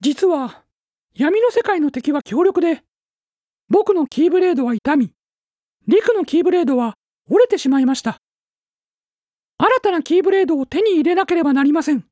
実は、闇の世界の敵は強力で、僕のキーブレードは傷み、リクのキーブレードは折れてしまいました。新たなキーブレードを手に入れなければなりません。